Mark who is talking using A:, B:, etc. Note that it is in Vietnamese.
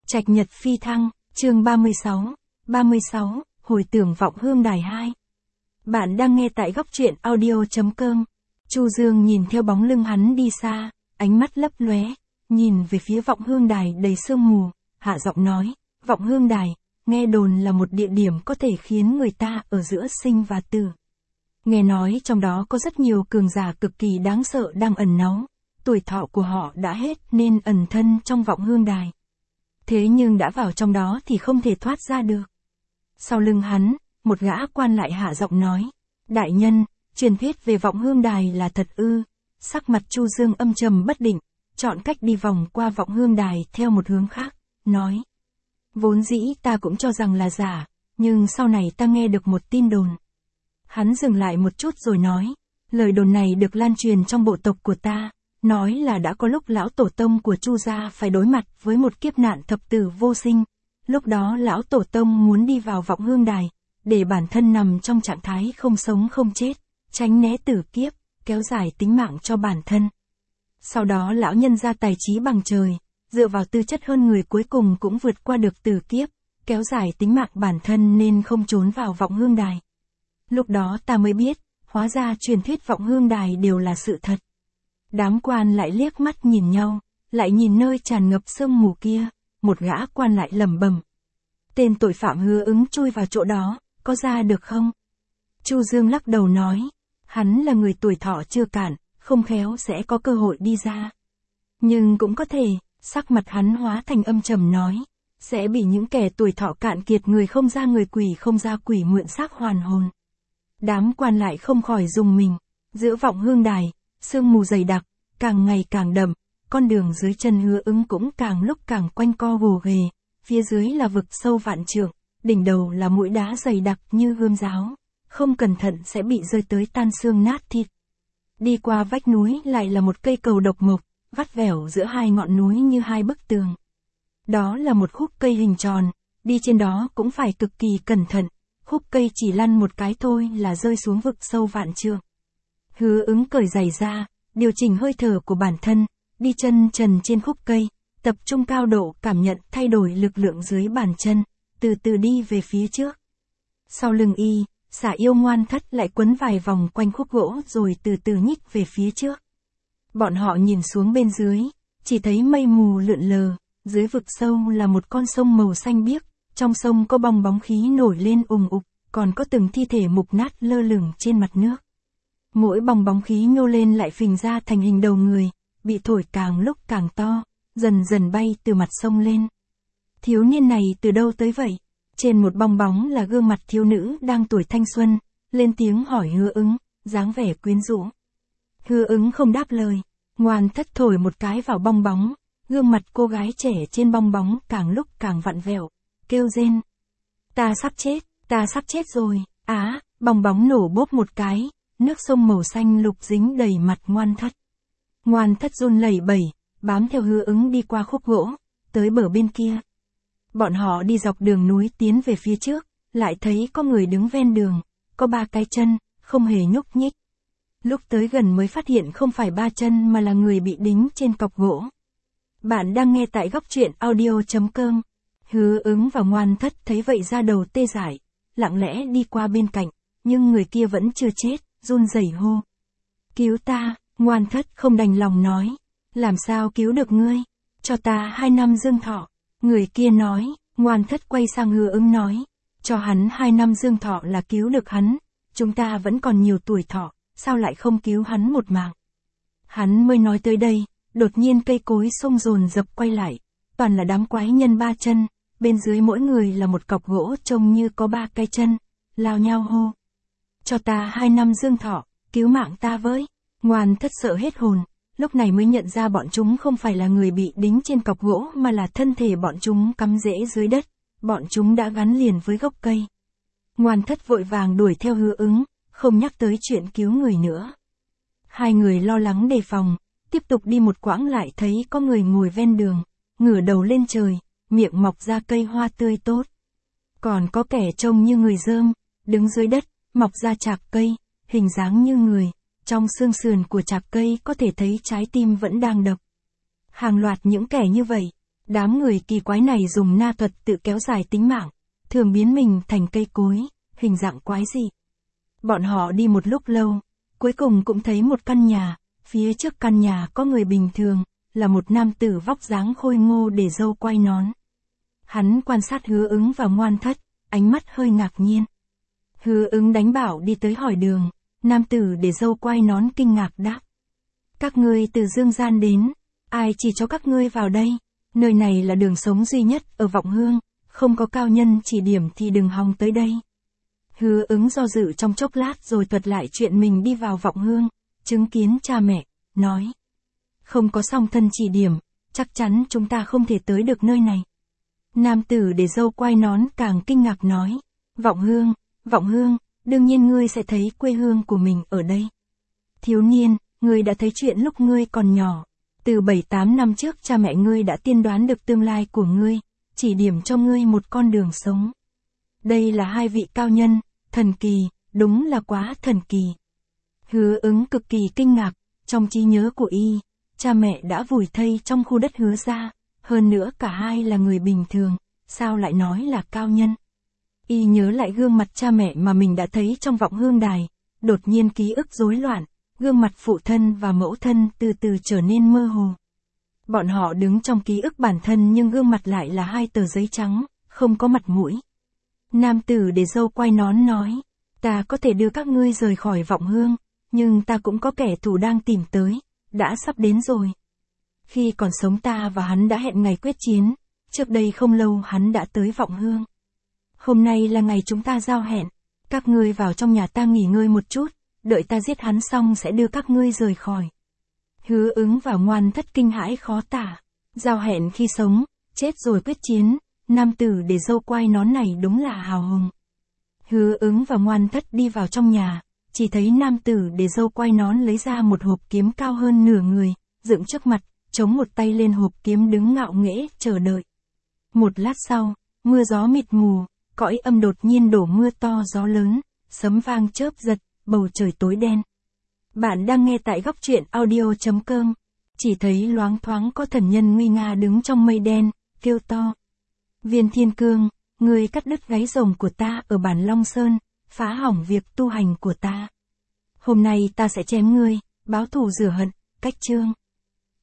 A: Trạch nhật phi thăng, chương 36, hồi tưởng vọng hương đài 2. Bạn đang nghe tại góc truyện audio.com. Chu Dương nhìn theo bóng lưng hắn đi xa, ánh mắt lấp lóe, nhìn về phía vọng hương đài đầy sương mù, hạ giọng nói, vọng hương đài, nghe đồn là một địa điểm có thể khiến người ta ở giữa sinh và tử. Nghe nói trong đó có rất nhiều cường giả cực kỳ đáng sợ đang ẩn náu, tuổi thọ của họ đã hết nên ẩn thân trong vọng hương đài. Thế nhưng đã vào trong đó thì không thể thoát ra được. Sau lưng hắn, một gã quan lại hạ giọng nói, đại nhân, truyền thuyết về vọng hương đài là thật ư? Sắc mặt Chu Dương âm trầm bất định, chọn cách đi vòng qua vọng hương đài theo một hướng khác, nói. Vốn dĩ ta cũng cho rằng là giả, nhưng sau này ta nghe được một tin đồn. Hắn dừng lại một chút rồi nói, lời đồn này được lan truyền trong bộ tộc của ta, nói là đã có lúc lão tổ tông của Chu gia phải đối mặt với một kiếp nạn thập tử vô sinh. Lúc đó lão tổ tông muốn đi vào vọng hương đài, để bản thân nằm trong trạng thái không sống không chết, tránh né tử kiếp, kéo dài tính mạng cho bản thân. Sau đó lão nhân ra tài trí bằng trời, dựa vào tư chất hơn người cuối cùng cũng vượt qua được tử kiếp, kéo dài tính mạng bản thân nên không trốn vào vọng hương đài. Lúc đó ta mới biết, hóa ra truyền thuyết vọng hương đài đều là sự thật. Đám quan lại liếc mắt nhìn nhau, lại nhìn nơi tràn ngập sương mù kia, một gã quan lại lẩm bẩm. Tên tội phạm Hứa Ứng chui vào chỗ đó, có ra được không? Chu Dương lắc đầu nói, hắn là người tuổi thọ chưa cạn, không khéo sẽ có cơ hội đi ra. Nhưng cũng có thể, sắc mặt hắn hóa thành âm trầm nói, sẽ bị những kẻ tuổi thọ cạn kiệt người không ra người quỷ không ra quỷ mượn xác hoàn hồn. Đám quan lại không khỏi rùng mình, giữa vọng hương đài, sương mù dày đặc, càng ngày càng đậm, con đường dưới chân Hứa Ứng cũng càng lúc càng quanh co gồ ghề, phía dưới là vực sâu vạn trượng, đỉnh đầu là mũi đá dày đặc như gươm giáo, không cẩn thận sẽ bị rơi tới tan xương nát thịt. Đi qua vách núi lại là một cây cầu độc mộc, vắt vẻo giữa hai ngọn núi như hai bức tường. Đó là một khúc cây hình tròn, đi trên đó cũng phải cực kỳ cẩn thận, khúc cây chỉ lăn một cái thôi là rơi xuống vực sâu vạn trượng. Hứa Ứng cởi giày ra, điều chỉnh hơi thở của bản thân, đi chân trần trên khúc cây, tập trung cao độ cảm nhận thay đổi lực lượng dưới bàn chân, từ từ đi về phía trước. Sau lưng y, Xả Yêu Ngoan Thất lại quấn vài vòng quanh khúc gỗ rồi từ từ nhích về phía trước. Bọn họ nhìn xuống bên dưới, chỉ thấy mây mù lượn lờ, dưới vực sâu là một con sông màu xanh biếc, trong sông có bong bóng khí nổi lên ùng ục, còn có từng thi thể mục nát lơ lửng trên mặt nước. Mỗi bong bóng khí nhô lên lại phình ra thành hình đầu người, bị thổi càng lúc càng to, dần dần bay từ mặt sông lên. Thiếu niên này từ đâu tới vậy? Trên một bong bóng là gương mặt thiếu nữ đang tuổi thanh xuân, lên tiếng hỏi Hứa Ứng, dáng vẻ quyến rũ. Hứa Ứng không đáp lời, Ngoan Thất thổi một cái vào bong bóng, gương mặt cô gái trẻ trên bong bóng càng lúc càng vặn vẹo, kêu rên. Ta sắp chết rồi, bong bóng nổ bốp một cái, nước sông màu xanh lục dính đầy mặt Ngoan Thất. Ngoan Thất run lẩy bẩy, bám theo Hứa Ứng đi qua khúc gỗ, tới bờ bên kia. Bọn họ đi dọc đường núi tiến về phía trước, lại thấy có người đứng ven đường, có 3 cái chân, không hề nhúc nhích. Lúc tới gần mới phát hiện không phải 3 chân mà là người bị đính trên cọc gỗ. Bạn đang nghe tại góc truyện audio.com. Hứa Ứng và Ngoan Thất thấy vậy ra đầu tê dại, lặng lẽ đi qua bên cạnh, nhưng người kia vẫn chưa chết, run rẩy hô. Cứu ta, Ngoan Thất không đành lòng nói. Làm sao cứu được ngươi? Cho ta 2 năm dương thọ. Người kia nói, Ngoan Thất quay sang Hứa Ứng nói. Cho hắn 2 năm dương thọ là cứu được hắn. Chúng ta vẫn còn nhiều tuổi thọ, sao lại không cứu hắn một mạng? Hắn mới nói tới đây, đột nhiên cây cối xông dồn dập quay lại. Toàn là đám quái nhân 3 chân, bên dưới mỗi người là một cọc gỗ trông như có 3 cái chân, lao nhau hô. Cho ta 2 năm dương thọ, cứu mạng ta với. Ngoan Thất sợ hết hồn, lúc này mới nhận ra bọn chúng không phải là người bị đính trên cọc gỗ mà là thân thể bọn chúng cắm rễ dưới đất, bọn chúng đã gắn liền với gốc cây. Ngoan Thất vội vàng đuổi theo Hứa Ứng, không nhắc tới chuyện cứu người nữa. Hai người lo lắng đề phòng, tiếp tục đi một quãng lại thấy có người ngồi ven đường, ngửa đầu lên trời, miệng mọc ra cây hoa tươi tốt. Còn có kẻ trông như người dơm, đứng dưới đất, mọc ra chạc cây, hình dáng như người. Trong xương sườn của chạc cây có thể thấy trái tim vẫn đang đập. Hàng loạt những kẻ như vậy, Đám người kỳ quái này dùng na thuật tự kéo dài tính mạng, thường biến mình thành cây cối, hình dạng quái dị. Bọn họ đi một lúc lâu, cuối cùng cũng thấy một căn nhà, phía trước căn nhà có người bình thường, là một nam tử vóc dáng khôi ngô để râu quai nón. Hắn quan sát Hứa Ứng và Ngoan Thất, ánh mắt hơi ngạc nhiên. Hứa Ứng đánh bảo đi tới hỏi đường, nam tử để râu quai nón kinh ngạc đáp. Các ngươi từ dương gian đến, ai chỉ cho các ngươi vào đây, nơi này là đường sống duy nhất ở Vọng Hương, không có cao nhân chỉ điểm thì đừng hòng tới đây. Hứa Ứng do dự trong chốc lát rồi thuật lại chuyện mình đi vào Vọng Hương, chứng kiến cha mẹ, nói. Không có song thân chỉ điểm, chắc chắn chúng ta không thể tới được nơi này. Nam tử để râu quai nón càng kinh ngạc nói. Vọng Hương, đương nhiên ngươi sẽ thấy quê hương của mình ở đây. Thiếu niên, ngươi đã thấy chuyện lúc ngươi còn nhỏ. Từ 7-8 năm trước cha mẹ ngươi đã tiên đoán được tương lai của ngươi, chỉ điểm cho ngươi một con đường sống. Đây là hai vị cao nhân, thần kỳ, đúng là quá thần kỳ. Hứa Ứng cực kỳ kinh ngạc, trong trí nhớ của y, cha mẹ đã vùi thây trong khu đất Hứa gia, hơn nữa cả hai là người bình thường, sao lại nói là cao nhân. Y nhớ lại gương mặt cha mẹ mà mình đã thấy trong Vọng Hương đài, đột nhiên ký ức rối loạn, gương mặt phụ thân và mẫu thân từ từ trở nên mơ hồ. Bọn họ đứng trong ký ức bản thân nhưng gương mặt lại là hai tờ giấy trắng, không có mặt mũi. Nam tử để râu quai nón nói, ta có thể đưa các ngươi rời khỏi Vọng Hương, nhưng ta cũng có kẻ thù đang tìm tới, đã sắp đến rồi. Khi còn sống ta và hắn đã hẹn ngày quyết chiến, trước đây không lâu hắn đã tới Vọng Hương. Hôm nay là ngày chúng ta giao hẹn, các ngươi vào trong nhà ta nghỉ ngơi một chút, đợi ta giết hắn xong sẽ đưa các ngươi rời khỏi. Hứa Ứng và Ngoan Thất kinh hãi khó tả, giao hẹn khi sống, chết rồi quyết chiến, nam tử để râu quai nón này đúng là hào hùng. Hứa Ứng và Ngoan Thất đi vào trong nhà, chỉ thấy nam tử để râu quai nón lấy ra một hộp kiếm cao hơn nửa người, dựng trước mặt, chống một tay lên hộp kiếm đứng ngạo nghễ chờ đợi. Một lát sau, mưa gió mịt mù, cõi âm đột nhiên đổ mưa to gió lớn, sấm vang chớp giật, bầu trời tối đen. Bạn đang nghe tại góc truyện audio.com. Chỉ thấy loáng thoáng có thần nhân nguy nga đứng trong mây đen, kêu to. Viên Thiên Cương, ngươi cắt đứt gáy rồng của ta ở bản Long Sơn, phá hỏng việc tu hành của ta. Hôm nay ta sẽ chém ngươi, báo thù rửa hận, cách chương.